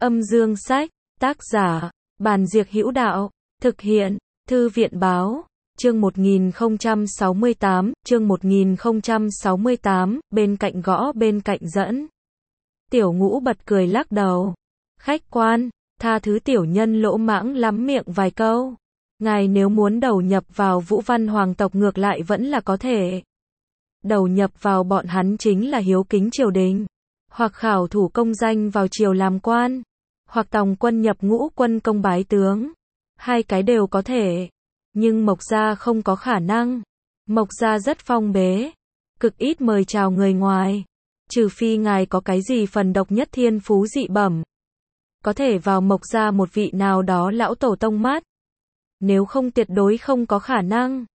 Âm dương sách, tác giả, Bàn Diệc Hữu Đạo, thực hiện, Thư viện Báo, chương 1068, bên cạnh gõ bên cạnh dẫn. Tiểu Ngũ bật cười lắc đầu. Khách quan, tha thứ tiểu nhân lỗ mãng lắm miệng vài câu. Ngài nếu muốn đầu nhập vào Vũ Văn hoàng tộc ngược lại vẫn là có thể. Đầu nhập vào bọn hắn chính là hiếu kính triều đình, hoặc khảo thủ công danh vào triều làm quan, hoặc tòng quân nhập ngũ quân công bái tướng. Hai cái đều có thể. Nhưng Mộc gia không có khả năng. Mộc gia rất phong bế, cực ít mời chào người ngoài. Trừ phi ngài có cái gì phần độc nhất thiên phú dị bẩm, có thể vào Mộc gia một vị nào đó lão tổ tông mắt. Nếu không tuyệt đối không có khả năng.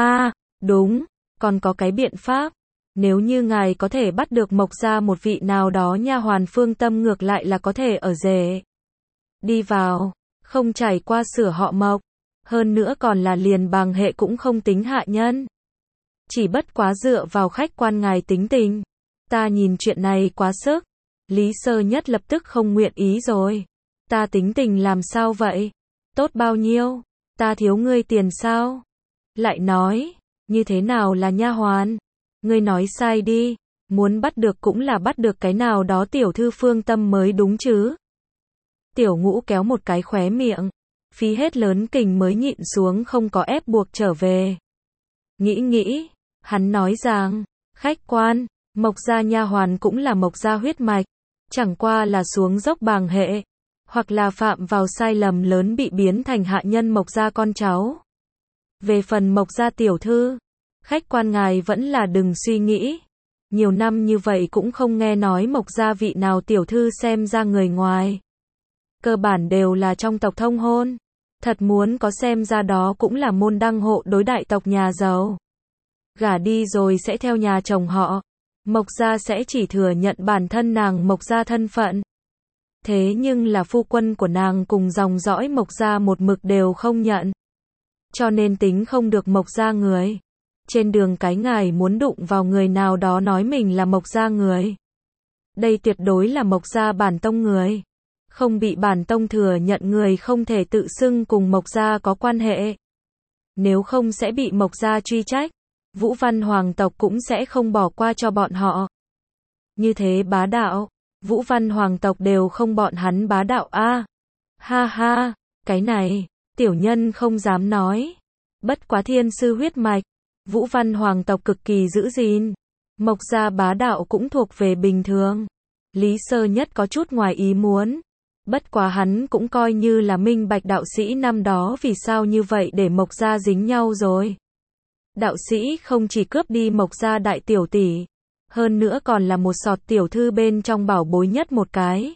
Đúng, còn có cái biện pháp. Nếu như ngài có thể bắt được Mộc gia một vị nào đó nha hoàn phương tâm ngược lại là có thể ở rể đi vào, không trải qua sửa họ Mộc. Hơn nữa còn là liền bằng hệ cũng không tính hạ nhân. Chỉ bất quá dựa vào khách quan ngài tính tình. Ta nhìn chuyện này quá sức. Lý Sơ Nhất lập tức không nguyện ý rồi. Ta tính tình làm sao vậy? Tốt bao nhiêu? Ta thiếu ngươi tiền sao? Lại nói, như thế nào là nha hoàn? Ngươi nói sai đi. Muốn bắt được cũng là bắt được cái nào đó tiểu thư phương tâm mới đúng chứ. Tiểu Ngũ kéo một cái khóe miệng. Phí hết lớn kình mới nhịn xuống không có ép buộc trở về. Nghĩ, hắn nói rằng, khách quan, Mộc gia nha hoàn cũng là Mộc gia huyết mạch, chẳng qua là xuống dốc bàng hệ, hoặc là phạm vào sai lầm lớn bị biến thành hạ nhân Mộc gia con cháu. Về phần Mộc gia tiểu thư, khách quan ngài vẫn là đừng suy nghĩ. Nhiều năm như vậy cũng không nghe nói Mộc gia vị nào tiểu thư xem ra người ngoài. Cơ bản đều là trong tộc thông hôn. Thật muốn có xem ra đó cũng là môn đăng hộ đối đại tộc nhà giàu. Gả đi rồi sẽ theo nhà chồng họ. Mộc gia sẽ chỉ thừa nhận bản thân nàng Mộc gia thân phận. Thế nhưng là phu quân của nàng cùng dòng dõi Mộc gia một mực đều không nhận. Cho nên tính không được Mộc gia người. Trên đường cái ngài muốn đụng vào người nào đó nói mình là Mộc gia người. Đây tuyệt đối là Mộc gia bản tông người. Không bị bản tông thừa nhận người không thể tự xưng cùng Mộc gia có quan hệ. Nếu không sẽ bị Mộc gia truy trách. Vũ Văn hoàng tộc cũng sẽ không bỏ qua cho bọn họ. Như thế bá đạo, Vũ Văn hoàng tộc đều không bọn hắn bá đạo Ha ha, cái này, tiểu nhân không dám nói. Bất quá thiên sư huyết mạch, Vũ Văn hoàng tộc cực kỳ giữ gìn. Mộc gia bá đạo cũng thuộc về bình thường. Lý Sơ Nhất có chút ngoài ý muốn. Bất quá hắn cũng coi như là minh bạch đạo sĩ năm đó vì sao như vậy để Mộc gia dính nhau rồi. Đạo sĩ không chỉ cướp đi Mộc gia đại tiểu tỷ, hơn nữa còn là một sọt tiểu thư bên trong bảo bối nhất một cái.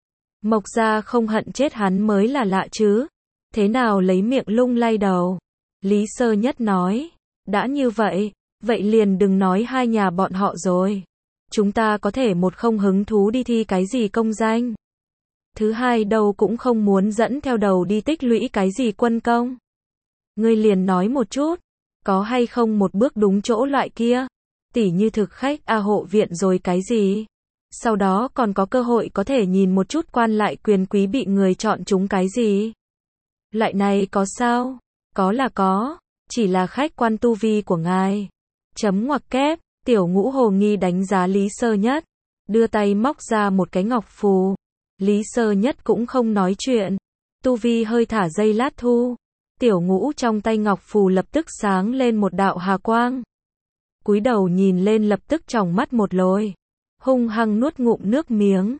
Mộc gia không hận chết hắn mới là lạ chứ. Thế nào lấy miệng lung lay đầu. Lý Sơ Nhất nói, đã như vậy, vậy liền đừng nói hai nhà bọn họ rồi. Chúng ta có thể một không hứng thú đi thi cái gì công danh. Thứ hai đâu cũng không muốn dẫn theo đầu đi tích lũy cái gì quân công. Ngươi liền nói một chút, có hay không một bước đúng chỗ loại kia, tỉ như thực khách hộ viện rồi cái gì. Sau đó còn có cơ hội có thể nhìn một chút quan lại quyền quý bị người chọn chúng cái gì. Loại này có sao? Có là có, chỉ là khách quan tu vi của ngài. Chấm ngoặc kép, Tiểu Ngũ hồ nghi đánh giá Lý Sơ Nhất, đưa tay móc ra một cái ngọc phù. Lý Sơ Nhất cũng không nói chuyện, tu vi hơi thả dây lát thu. Tiểu Ngũ trong tay ngọc phù lập tức sáng lên một đạo hà quang. Cúi đầu nhìn lên lập tức tròng mắt một lồi, hung hăng nuốt ngụm nước miếng.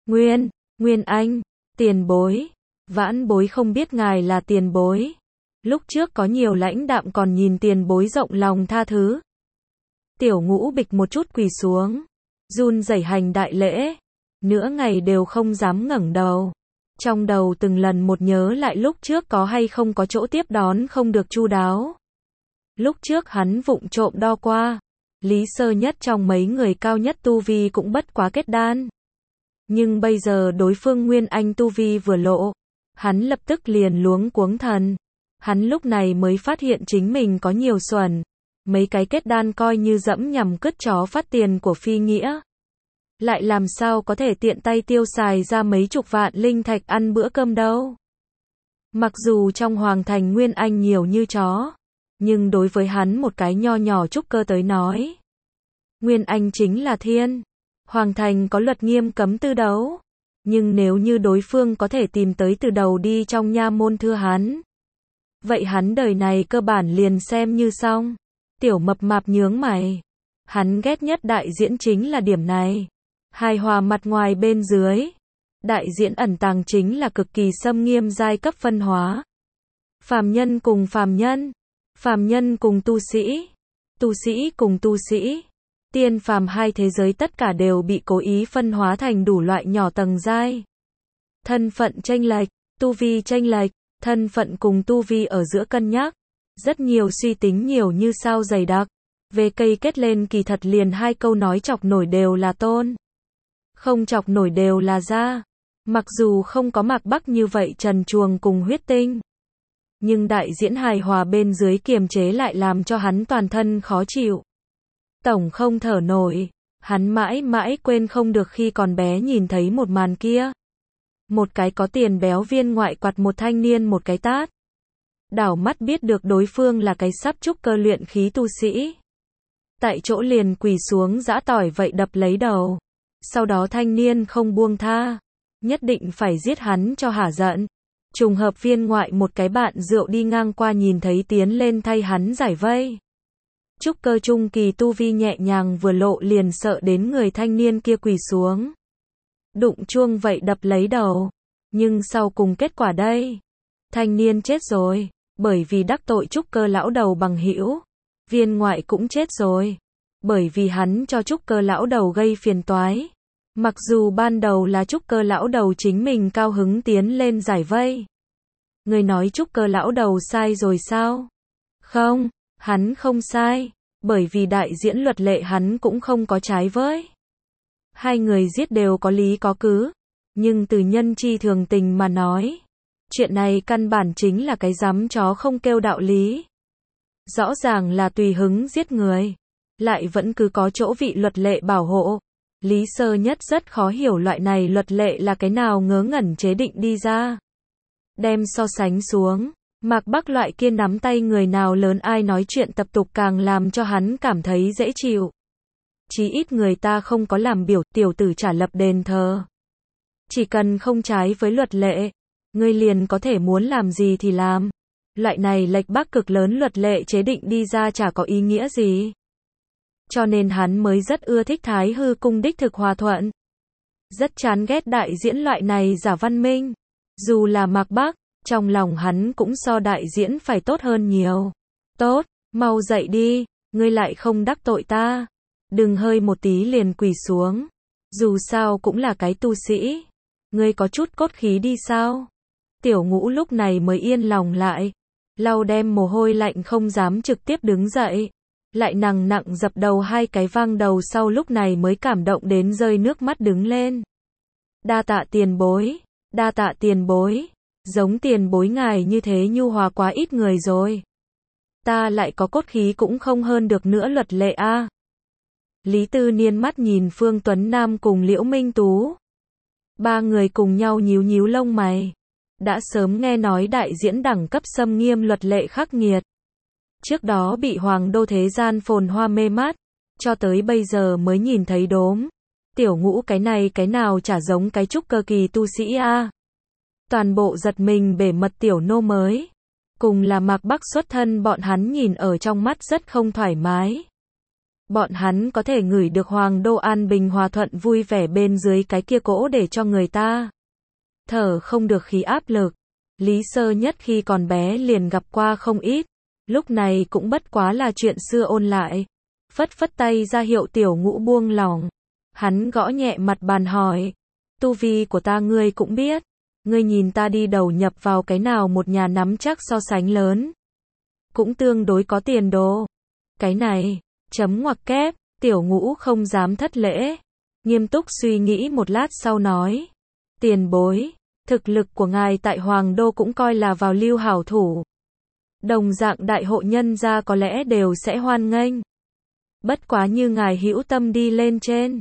Nguyên Anh, tiền bối, vãn bối không biết ngài là tiền bối. Lúc trước có nhiều lãnh đạm còn nhìn tiền bối rộng lòng tha thứ. Tiểu Ngũ bịch một chút quỳ xuống, run rẩy hành đại lễ. Nửa ngày đều không dám ngẩng đầu. Trong đầu từng lần một nhớ lại lúc trước có hay không có chỗ tiếp đón không được chu đáo. Lúc trước hắn vụng trộm đo qua. Lý Sơ Nhất trong mấy người cao nhất tu vi cũng bất quá kết đan. Nhưng bây giờ đối phương Nguyên Anh tu vi vừa lộ. Hắn lập tức liền luống cuống thần. Hắn lúc này mới phát hiện chính mình có nhiều xuẩn. Mấy cái kết đan coi như dẫm nhằm cứt chó phát tiền của phi nghĩa. lại làm sao có thể tiện tay tiêu xài ra mấy chục vạn linh thạch ăn bữa cơm đâu. Mặc dù trong hoàng thành Nguyên Anh nhiều như chó, nhưng đối với hắn một cái nho nhỏ trúc cơ tới nói, Nguyên Anh chính là thiên. Hoàng thành có luật nghiêm cấm tư đấu, nhưng nếu như đối phương có thể tìm tới từ đầu đi trong nha môn thưa hắn, vậy hắn đời này cơ bản liền xem như xong. Tiểu mập mạp nhướng mày. Hắn ghét nhất đại diễn chính là điểm này. Hài hòa mặt ngoài bên dưới. Đại diễn ẩn tàng chính là cực kỳ xâm nghiêm giai cấp phân hóa. Phàm nhân cùng phàm nhân cùng tu sĩ cùng tu sĩ. Tiên phàm hai thế giới tất cả đều bị cố ý phân hóa thành đủ loại nhỏ tầng giai. Thân phận chênh lệch, tu vi chênh lệch, thân phận cùng tu vi ở giữa cân nhắc. Rất nhiều suy tính nhiều như sao dày đặc. Về cây kết lên kỳ thật liền hai câu nói chọc nổi đều là tôn. Không chọc nổi đều là gia. Mặc dù không có Mạc Bắc như vậy trần truồng cùng huyết tinh. Nhưng đại diễn hài hòa bên dưới kiềm chế lại làm cho hắn toàn thân khó chịu. Tổng không thở nổi. Hắn mãi mãi quên không được khi còn bé nhìn thấy một màn kia. Một cái có tiền béo viên ngoại quạt một thanh niên một cái tát. Đảo mắt biết được đối phương là cái sắp trúc cơ luyện khí tu sĩ. Tại chỗ liền quỳ xuống giã tỏi vậy đập lấy đầu. Sau đó thanh niên không buông tha. Nhất định phải giết hắn cho hả giận. Trùng hợp viên ngoại một cái bạn rượu đi ngang qua nhìn thấy tiến lên thay hắn giải vây. Trúc cơ trung kỳ tu vi nhẹ nhàng vừa lộ liền sợ đến người thanh niên kia quỳ xuống. Đụng chuông vậy đập lấy đầu. Nhưng sau cùng kết quả đây. Thanh niên chết rồi. Bởi vì đắc tội trúc cơ lão đầu bằng hữu. Viên ngoại cũng chết rồi. Bởi vì hắn cho trúc cơ lão đầu gây phiền toái. Mặc dù ban đầu là trúc cơ lão đầu chính mình cao hứng tiến lên giải vây. Người nói trúc cơ lão đầu sai rồi sao? Không, hắn không sai. Bởi vì đại diễn luật lệ hắn cũng không có trái với. Hai người giết đều có lý có cứ. Nhưng từ nhân chi thường tình mà nói. Chuyện này căn bản chính là cái giám chó không kêu đạo lý. Rõ ràng là tùy hứng giết người. Lại vẫn cứ có chỗ vị luật lệ bảo hộ. Lý Sơ Nhất rất khó hiểu loại này luật lệ là cái nào ngớ ngẩn chế định đi ra. Đem so sánh xuống. Mạc Bắc loại kia nắm tay người nào lớn ai nói chuyện tập tục càng làm cho hắn cảm thấy dễ chịu. Chí ít người ta không có làm biểu tiểu tử trả lập đền thờ. Chỉ cần không trái với luật lệ. Ngươi liền có thể muốn làm gì thì làm. Loại này lệch bắc cực lớn luật lệ chế định đi ra chả có ý nghĩa gì. Cho nên hắn mới rất ưa thích Thái Hư cung đích thực hòa thuận. Rất chán ghét đại diễn loại này giả văn minh. Dù là Mạc Bắc, trong lòng hắn cũng so đại diễn phải tốt hơn nhiều. Tốt, mau dậy đi, ngươi lại không đắc tội ta. Đừng hơi một tí liền quỳ xuống. Dù sao cũng là cái tu sĩ. Ngươi có chút cốt khí đi sao? Tiểu Ngũ lúc này mới yên lòng lại. Lau đem mồ hôi lạnh không dám trực tiếp đứng dậy. Lại nặng nặng dập đầu hai cái vang đầu sau lúc này mới cảm động đến rơi nước mắt đứng lên. Đa tạ tiền bối, đa tạ tiền bối. Giống tiền bối ngài như thế nhu hòa quá ít người rồi. Ta lại có cốt khí cũng không hơn được nữa luật lệ a. Lý Tư Niên mắt nhìn Phương Tuấn Nam cùng Liễu Minh Tú. Ba người cùng nhau nhíu nhíu lông mày. Đã sớm nghe nói đại diễn đẳng cấp xâm nghiêm luật lệ khắc nghiệt. Trước đó bị hoàng đô thế gian phồn hoa mê mát. Cho tới bây giờ mới nhìn thấy đốm. Tiểu Ngũ cái này cái nào chả giống cái trúc cơ kỳ tu sĩ a. Toàn bộ giật mình bể mật tiểu nô mới. Cùng là Mạc Bắc xuất thân bọn hắn nhìn ở trong mắt rất không thoải mái. Bọn hắn có thể ngửi được hoàng đô an bình hòa thuận vui vẻ bên dưới cái kia cỗ để cho người ta thở không được khí áp lực. Lý Sơ Nhất khi còn bé liền gặp qua không ít. Lúc này cũng bất quá là chuyện xưa ôn lại. Phất phất tay ra hiệu Tiểu Ngũ buông lỏng. Hắn gõ nhẹ mặt bàn hỏi. Tu vi của ta ngươi cũng biết. Ngươi nhìn ta đi đầu nhập vào cái nào một nhà nắm chắc so sánh lớn. Cũng tương đối có tiền đồ. Cái này, chấm ngoặc kép, Tiểu Ngũ không dám thất lễ. Nghiêm túc suy nghĩ một lát sau nói. Tiền bối, thực lực của ngài tại Hoàng Đô cũng coi là vào lưu hảo thủ. Đồng dạng đại hộ nhân gia có lẽ đều sẽ hoan nghênh. Bất quá như ngài hữu tâm đi lên trên.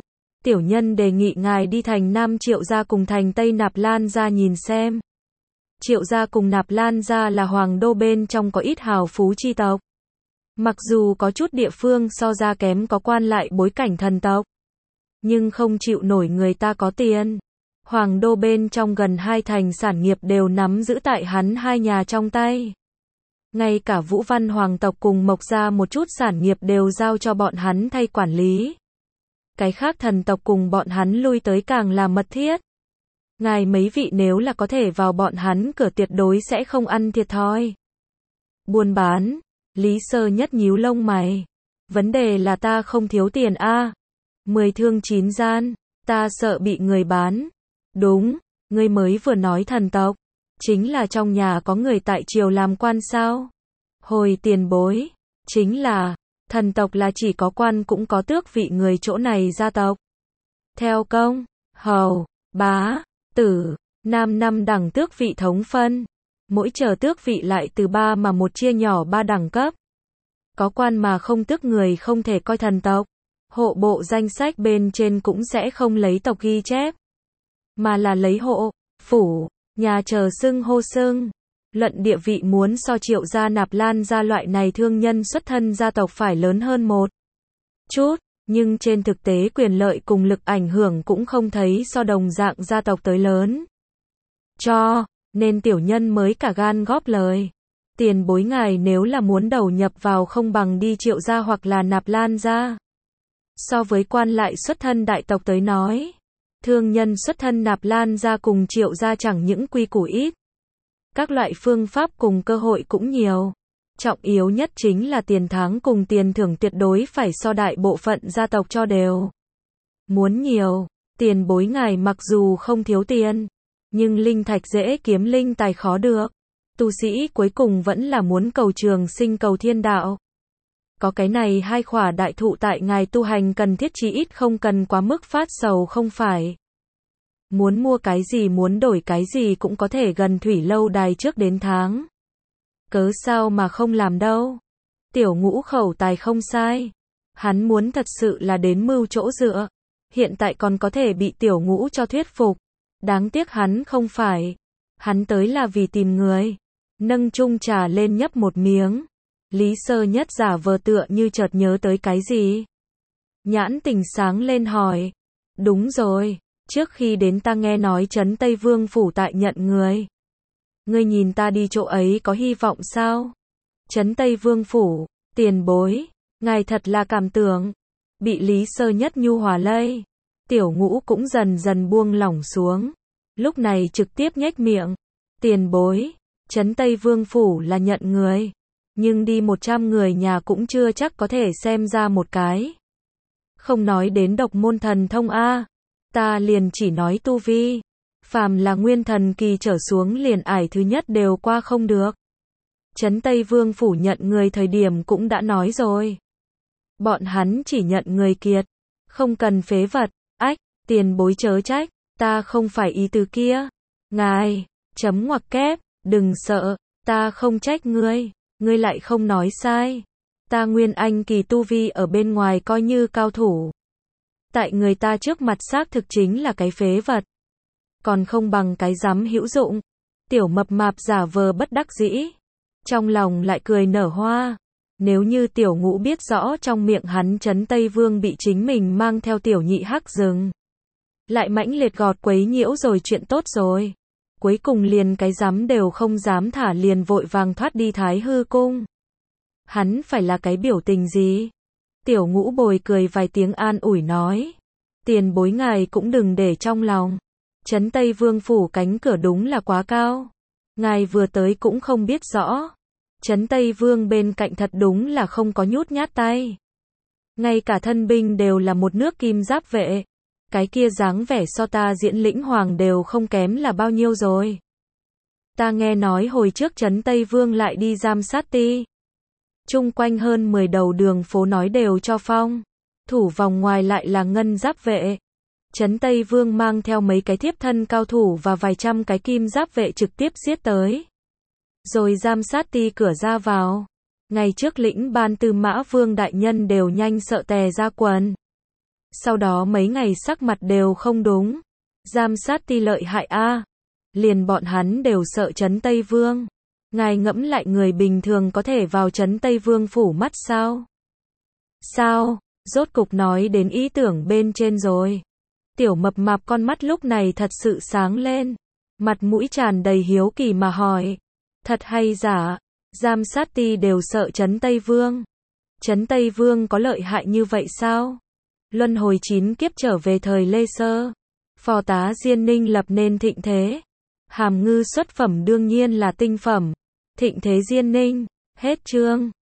Tiểu nhân đề nghị ngài đi thành Nam Triệu gia cùng thành Tây Nạp Lan gia nhìn xem. Triệu gia cùng Nạp Lan gia là hoàng đô bên trong có ít hào phú chi tộc. Mặc dù có chút địa phương so ra kém có quan lại bối cảnh thần tộc, nhưng không chịu nổi người ta có tiền. Hoàng đô bên trong gần 2 thành sản nghiệp đều nắm giữ tại hắn 2 nhà trong tay. Ngay cả Vũ Văn hoàng tộc cùng Mộc gia một chút sản nghiệp đều giao cho bọn hắn thay quản lý. Cái khác thần tộc cùng bọn hắn lui tới càng là mật thiết. Ngài mấy vị nếu là có thể vào bọn hắn cửa tuyệt đối sẽ không ăn thiệt thòi. Buôn bán, Lý Sơ Nhất nhíu lông mày. Vấn đề là ta không thiếu tiền a. 10 thương 9 gian, ta sợ bị người bán. Đúng, ngươi mới vừa nói thần tộc, chính là trong nhà có người tại triều làm quan sao? Hồi tiền bối, chính là, thần tộc là chỉ có quan cũng có tước vị người chỗ này gia tộc. Theo công, hầu, bá, tử, nam 5 đẳng tước vị thống phân. Mỗi chờ tước vị lại từ 3 mà một chia nhỏ 3 đẳng cấp. Có quan mà không tước người không thể coi thần tộc. Hộ bộ danh sách bên trên cũng sẽ không lấy tộc ghi chép, mà là lấy hộ, phủ, nhà chờ xưng hô xưng. Luận địa vị muốn so Triệu gia Nạp Lan gia loại này thương nhân xuất thân gia tộc phải lớn hơn một chút, nhưng trên thực tế quyền lợi cùng lực ảnh hưởng cũng không thấy so đồng dạng gia tộc tới lớn. Cho nên tiểu nhân mới cả gan góp lời. Tiền bối ngài nếu là muốn đầu nhập vào không bằng đi Triệu gia hoặc là Nạp Lan gia. So với quan lại xuất thân đại tộc tới nói, thương nhân xuất thân Nạp Lan gia cùng Triệu gia chẳng những quy củ ít, các loại phương pháp cùng cơ hội cũng nhiều. Trọng yếu nhất chính là tiền thắng cùng tiền thưởng tuyệt đối phải so đại bộ phận gia tộc cho đều. Muốn nhiều, tiền bối ngài mặc dù không thiếu tiền, nhưng linh thạch dễ kiếm linh tài khó được. Tu sĩ cuối cùng vẫn là muốn cầu trường sinh cầu thiên đạo. Có cái này 2 khỏa đại thụ tại ngài tu hành cần thiết chí ít không cần quá mức phát sầu không phải. Muốn mua cái gì muốn đổi cái gì cũng có thể gần thủy lâu đài trước đến tháng. Cớ sao mà không làm đâu. Tiểu Ngũ khẩu tài không sai. Hắn muốn thật sự là đến mưu chỗ dựa. Hiện tại còn có thể bị Tiểu Ngũ cho thuyết phục. Đáng tiếc hắn không phải. Hắn tới là vì tìm người. Nâng chung trà lên nhấp một miếng. Lý Sơ Nhất giả vờ tựa như chợt nhớ tới cái gì. Nhãn tình sáng lên hỏi. Đúng rồi, trước khi đến ta nghe nói trấn Tây Vương phủ tại nhận người. Ngươi nhìn ta đi chỗ ấy có hy vọng sao? Trấn Tây Vương phủ, tiền bối, ngài thật là cảm tưởng. Bị Lý Sơ Nhất nhu hòa lây. Tiểu Ngũ cũng dần dần buông lỏng xuống. Lúc này trực tiếp nhếch miệng. Tiền bối, trấn Tây Vương phủ là nhận người. Nhưng đi 100 người nhà cũng chưa chắc có thể xem ra một cái. Không nói đến độc môn thần thông a, ta liền chỉ nói tu vi. Phàm là nguyên thần kỳ trở xuống liền ải thứ nhất đều qua không được. Trấn Tây Vương phủ nhận người thời điểm cũng đã nói rồi. Bọn hắn chỉ nhận người kiệt, không cần phế vật. Ách, tiền bối chớ trách, ta không phải ý tứ kia. Ngài, chấm ngoặc kép, đừng sợ, ta không trách ngươi. Ngươi lại không nói sai. Ta nguyên anh kỳ tu vi ở bên ngoài coi như cao thủ. Tại người ta trước mặt xác thực chính là cái phế vật. Còn không bằng cái rắm hữu dụng. Tiểu mập mạp giả vờ bất đắc dĩ. Trong lòng lại cười nở hoa. Nếu như Tiểu Ngũ biết rõ trong miệng hắn trấn Tây Vương bị chính mình mang theo tiểu nhị hắc rừng. Lại mãnh liệt gọt quấy nhiễu rồi chuyện tốt rồi. Cuối cùng liền cái dám đều không dám thả liền vội vàng thoát đi Thái Hư cung. Hắn phải là cái biểu tình gì? Tiểu Ngũ bồi cười vài tiếng an ủi nói. Tiền bối ngài cũng đừng để trong lòng. Trấn Tây Vương phủ cánh cửa đúng là quá cao. Ngài vừa tới cũng không biết rõ. Trấn Tây Vương bên cạnh thật đúng là không có nhút nhát tay. Ngay cả thân binh đều là một nước kim giáp vệ. Cái kia dáng vẻ so ta diễn lĩnh hoàng đều không kém là bao nhiêu rồi. Ta nghe nói hồi trước trấn Tây Vương lại đi giam sát ti. Chung quanh hơn 10 đầu đường phố nói đều cho phong. Thủ vòng ngoài lại là ngân giáp vệ. Trấn Tây Vương mang theo mấy cái thiếp thân cao thủ và vài trăm cái kim giáp vệ trực tiếp giết tới. Rồi giam sát ti cửa ra vào. Ngày trước lĩnh ban Tư Mã Vương đại nhân đều nhanh sợ tè ra quần. Sau đó mấy ngày sắc mặt đều không đúng. Giám sát ti lợi hại a. Liền bọn hắn đều sợ trấn Tây Vương. Ngài ngẫm lại người bình thường có thể vào trấn Tây Vương phủ mắt sao? Sao? Rốt cục nói đến ý tưởng bên trên rồi. Tiểu mập mạp con mắt lúc này thật sự sáng lên. Mặt mũi tràn đầy hiếu kỳ mà hỏi. Thật hay giả? Giám sát ti đều sợ trấn Tây Vương. Trấn Tây Vương có lợi hại như vậy sao? Luân hồi 9 kiếp trở về thời Lê Sơ. Phò tá Diên Ninh lập nên thịnh thế. Hàm Ngư xuất phẩm đương nhiên là tinh phẩm. Thịnh thế Diên Ninh. Hết chương.